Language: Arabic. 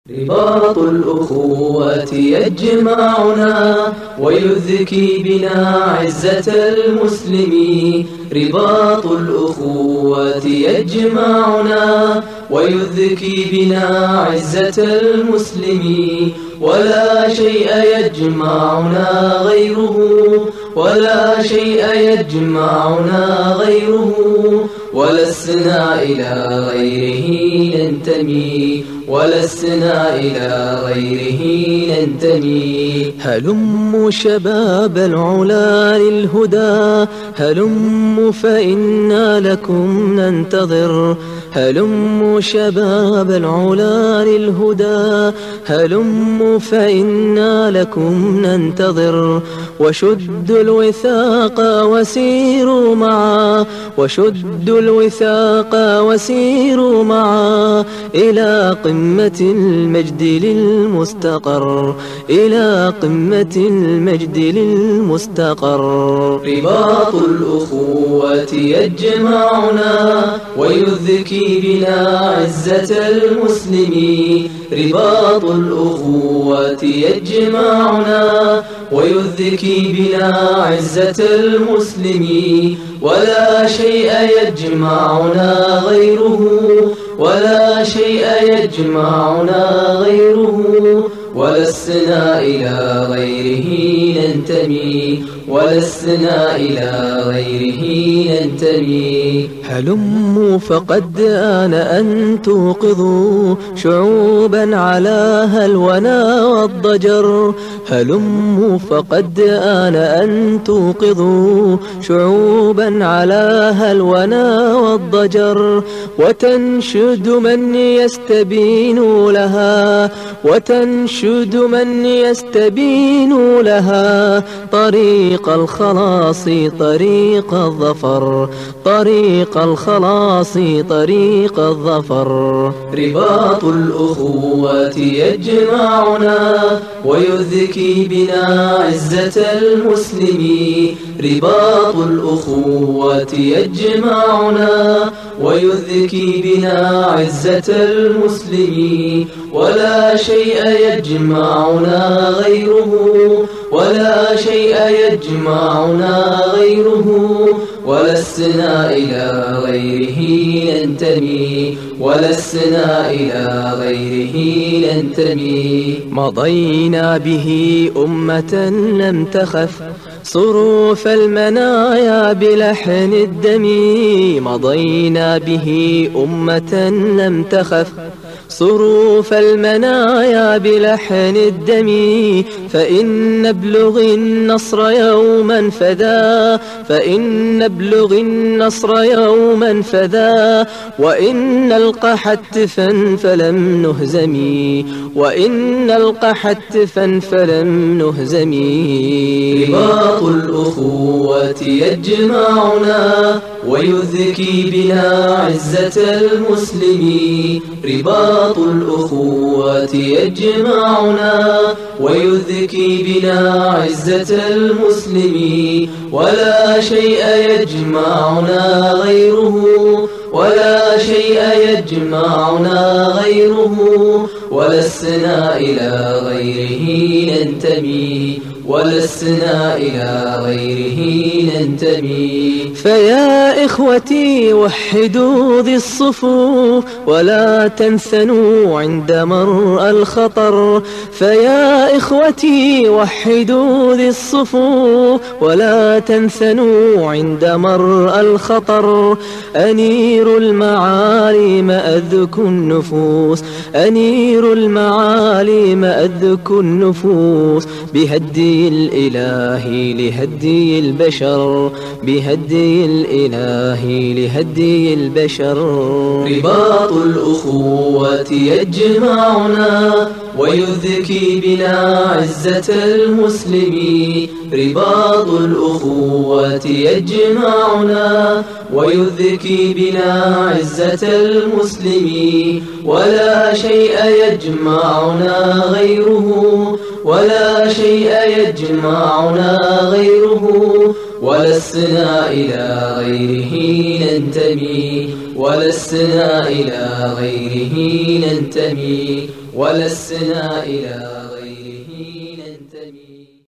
رباط الأخوة يجمعنا ويذكي بنا عزة المسلمين. رباط الأخوة يجمعنا ويذكي بنا عزة المسلمين. ولا شيء يجمعنا غيره، ولا شيء يجمعنا غيره، ولسنا إلى غيره ننتمي، ولسنا إلى غيره ننتمي. هلموا شباب العلا للهدى، هلموا فإنا لكم ننتظر. هلموا شباب العلا للهدى، هلموا فإنا لكم ننتظر. وشدوا الوثاق وسيروا معا، وشدوا الوثاق وسيروا معا، إلى قمة المجد للمستقر، إلى قمة المجد للمستقر. رباط الأخوة يجمعنا ويذكي بنا عزة المسلمين. رباط الأخوة يجمعنا ويذكي بنا عزة المسلمين. ولا شيء يجمعنا غيره، ولا شيء يجمعنا غيره، ولسنا إلى غيره ننتمي، ولسنا إلى غيره ننتمي. هلموا فقد آن أن توقظوا شعوبا على هلونا والضجر. هلموا فقد آن أن توقظوا شعوبا على هلونا والضجر. وتنشد من يستبين لها، وتنشد من يستبين لها، طريق الخلاص طريق الظفر، طريق الخلاص طريق الظفر. رباط الأخوة يجمعنا ويذكي بنا عزة المسلمين. رباط الأخوة يجمعنا ويذكي بنا عزة المسلمين. ولا شيء يجمعنا غيره، ولا شيء يجمعنا غيره، ولسنا إلى غيره ننتمي، ولسنا إلى غيره ننتمي. مضينا به أمة لم تخف صروف المنايا بلحن الدم. مضينا به أمة لم تخف صروف المنايا بلحن الدم. فإن نبلغ النصر يوما فذا، فإن نبلغ النصر يوما فذا، وإن نلقى حتفا فلم نهزم، وإن نلقى حتفا فلم نهزم. رباط الأخوة يجمعنا ويذكي بنا عزة المسلمين. رباط الأخوة يجمعنا ويذكي بنا عزة المسلمين. ولا شيء يجمعنا غيره، ولا شيء يجمعنا غيره، ولسنا إلى غيره ننتمي، ولسنا إلى غيره ننتمي. فيا إخوتي وحدوا ذي الصفوف ولا تنثنوا عند مرء الخطر. فيا إخوتي وحدوا ذي الصفوف ولا تنثنوا عند مرء الخطر. أنير المعالي أذكوا النفوس، أنير المعالي أذكوا النفوس، بهدي الإله لهدي البشر، بهدي الإله لهدي البشر. رباط الأخوة يجمعنا ويذكي بنا عزة المسلمين. رباط الأخوة يجمعنا ويذكي بنا عزة المسلمين. ولا شيء يجمعنا غيره، ولا شيء يجمعنا غيره، ولسنا إلى غيره ننتمي، ولسنا إلى غيره ننتمي، ولسنا إلى